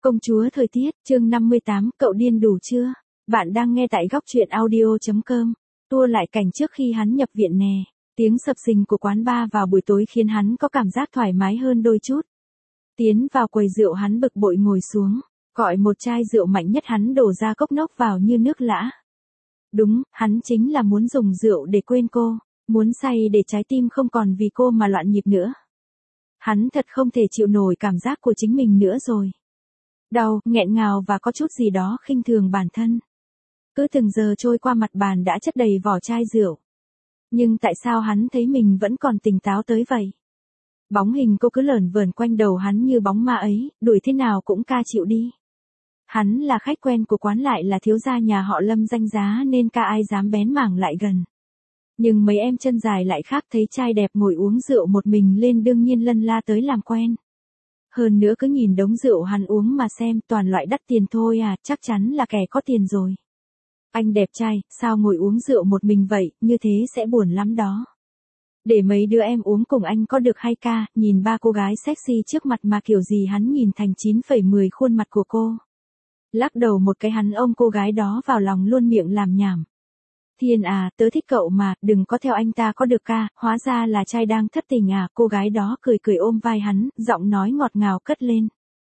Công chúa thời tiết, chương 58, cậu điên đủ chưa? Bạn đang nghe tại góc truyện audio.com. Tua lại cảnh trước khi hắn nhập viện nè. Tiếng sập sình của quán bar vào buổi tối khiến hắn có cảm giác thoải mái hơn đôi chút. Tiến vào quầy rượu hắn bực bội ngồi xuống, gọi một chai rượu mạnh nhất hắn đổ ra cốc nốc vào như nước lã. Đúng, hắn chính là muốn dùng rượu để quên cô, muốn say để trái tim không còn vì cô mà loạn nhịp nữa. Hắn thật không thể chịu nổi cảm giác của chính mình nữa rồi. Đau, nghẹn ngào và có chút gì đó khinh thường bản thân. Cứ từng giờ trôi qua mặt bàn đã chất đầy vỏ chai rượu. Nhưng tại sao hắn thấy mình vẫn còn tỉnh táo tới vậy? Bóng hình cô cứ lởn vởn quanh đầu hắn như bóng ma ấy, đuổi thế nào cũng ca chịu đi. Hắn là khách quen của quán lại là thiếu gia nhà họ Lâm danh giá nên ca ai dám bén mảng lại gần. Nhưng mấy em chân dài lại khác, thấy trai đẹp ngồi uống rượu một mình lên đương nhiên lân la tới làm quen. Hơn nữa cứ nhìn đống rượu hắn uống mà xem, toàn loại đắt tiền thôi à, chắc chắn là kẻ có tiền rồi. Anh đẹp trai, sao ngồi uống rượu một mình vậy, như thế sẽ buồn lắm đó. Để mấy đứa em uống cùng anh có được hay ca, nhìn ba cô gái sexy trước mặt mà kiểu gì hắn nhìn thành 9,10 khuôn mặt của cô. Lắc đầu một cái hắn ôm cô gái đó vào lòng luôn miệng làm nhảm. Thiên à, tớ thích cậu mà, đừng có theo anh ta có được ca, hóa ra là trai đang thất tình à, cô gái đó cười cười ôm vai hắn, giọng nói ngọt ngào cất lên.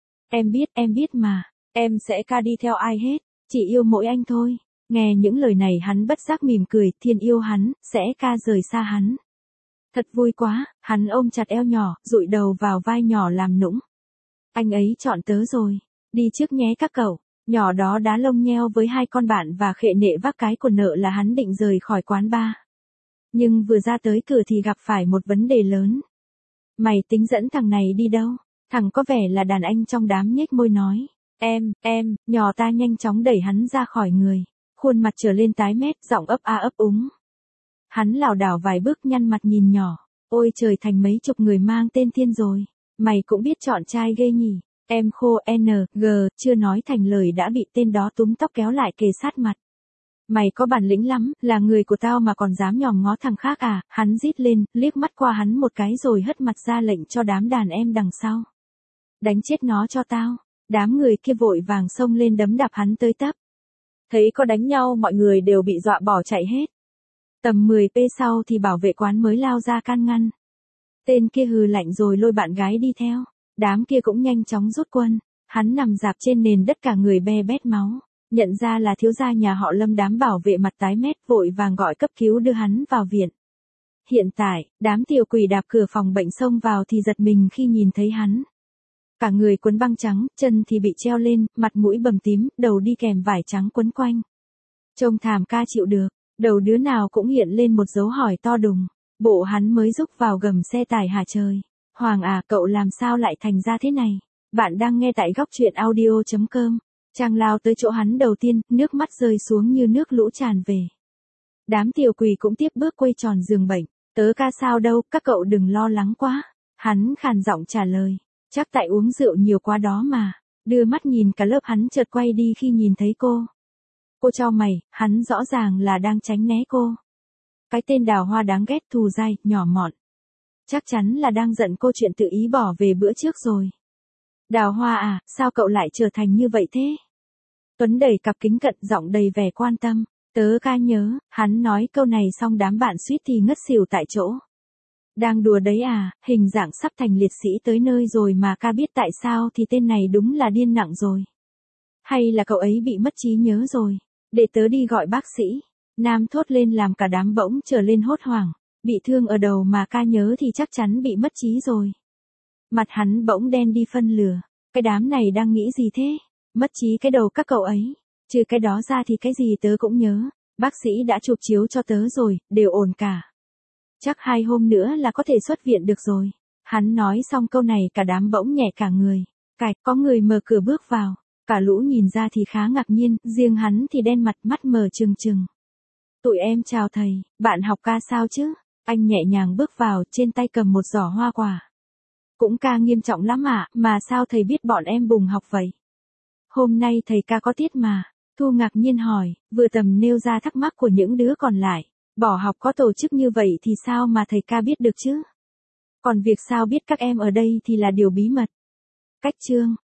Em biết mà, em sẽ ca đi theo ai hết, chỉ yêu mỗi anh thôi. Nghe những lời này hắn bất giác mỉm cười, Thiên yêu hắn, sẽ ca rời xa hắn. Thật vui quá, hắn ôm chặt eo nhỏ, dụi đầu vào vai nhỏ làm nũng. Anh ấy chọn tớ rồi, đi trước nhé các cậu. Nhỏ đó đá lông nheo với hai con bạn và khệ nệ vác cái của nợ là hắn định rời khỏi quán bar. Nhưng vừa ra tới cửa thì gặp phải một vấn đề lớn. Mày tính dẫn thằng này đi đâu? Thằng có vẻ là đàn anh trong đám nhếch môi nói. Em, nhỏ ta nhanh chóng đẩy hắn ra khỏi người. Khuôn mặt trở lên tái mét, giọng ấp a ấp úng. Hắn lảo đảo vài bước nhăn mặt nhìn nhỏ. Ôi trời, thành mấy chục người mang tên Thiên rồi. Mày cũng biết chọn trai ghê nhỉ. Em khô NG, chưa nói thành lời đã bị tên đó túm tóc kéo lại kề sát mặt. Mày có bản lĩnh lắm, là người của tao mà còn dám nhòm ngó thằng khác à, hắn rít lên, liếc mắt qua hắn một cái rồi hất mặt ra lệnh cho đám đàn em đằng sau. Đánh chết nó cho tao, đám người kia vội vàng xông lên đấm đạp hắn tới tấp. Thấy có đánh nhau mọi người đều bị dọa bỏ chạy hết. Tầm 10 p sau thì bảo vệ quán mới lao ra can ngăn. Tên kia hừ lạnh rồi lôi bạn gái đi theo. Đám kia cũng nhanh chóng rút quân, hắn nằm rạp trên nền đất cả người be bét máu, nhận ra là thiếu gia nhà họ Lâm, đám bảo vệ mặt tái mét vội vàng gọi cấp cứu đưa hắn vào viện. Hiện tại, đám tiểu quỷ đạp cửa phòng bệnh xông vào thì giật mình khi nhìn thấy hắn. Cả người quấn băng trắng, chân thì bị treo lên, mặt mũi bầm tím, đầu đi kèm vải trắng quấn quanh. Trông thảm ca chịu được, đầu đứa nào cũng hiện lên một dấu hỏi to đùng, bộ hắn mới rúc vào gầm xe tải hả trời. Hoàng à, cậu làm sao lại thành ra thế này? Bạn đang nghe tại góc truyện audio.com. Trang lao tới chỗ hắn đầu tiên, nước mắt rơi xuống như nước lũ tràn về. Đám tiểu quỷ cũng tiếp bước quay tròn giường bệnh. Tớ ca sao đâu, các cậu đừng lo lắng quá. Hắn khàn giọng trả lời. Chắc tại uống rượu nhiều quá đó mà. Đưa mắt nhìn cả lớp hắn chợt quay đi khi nhìn thấy cô. Cô cho mày, hắn rõ ràng là đang tránh né cô. Cái tên Đào Hoa đáng ghét, thù dai, nhỏ mọn. Chắc chắn là đang giận cô chuyện tự ý bỏ về bữa trước rồi. Đào Hoa à, sao cậu lại trở thành như vậy thế? Tuấn đẩy cặp kính cận, giọng đầy vẻ quan tâm. Tớ ca nhớ, hắn nói câu này xong đám bạn suýt thì ngất xỉu tại chỗ. Đang đùa đấy à, hình dạng sắp thành liệt sĩ tới nơi rồi mà ca biết tại sao thì tên này đúng là điên nặng rồi. Hay là cậu ấy bị mất trí nhớ rồi, để tớ đi gọi bác sĩ. Nam thốt lên làm cả đám bỗng trở lên hốt hoảng. Bị thương ở đầu mà ca nhớ thì chắc chắn bị mất trí rồi. Mặt hắn bỗng đen đi phân lửa. Cái đám này đang nghĩ gì thế? Mất trí cái đầu các cậu ấy. Trừ cái đó ra thì cái gì tớ cũng nhớ. Bác sĩ đã chụp chiếu cho tớ rồi, đều ổn cả. Chắc 2 hôm nữa là có thể xuất viện được rồi. Hắn nói xong câu này cả đám bỗng nhẹ cả người. Cạch, có người mở cửa bước vào. Cả lũ nhìn ra thì khá ngạc nhiên, riêng hắn thì đen mặt, mắt mờ trừng trừng. Tụi em chào thầy, bạn học ca sao chứ? Anh nhẹ nhàng bước vào, trên tay cầm một giỏ hoa quả. Cũng ca nghiêm trọng lắm ạ, mà sao thầy biết bọn em bùng học vậy? Hôm nay thầy ca có tiết mà. Thu ngạc nhiên hỏi, vừa tầm nêu ra thắc mắc của những đứa còn lại. Bỏ học có tổ chức như vậy thì sao mà thầy ca biết được chứ? Còn việc sao biết các em ở đây thì là điều bí mật. Cách chương.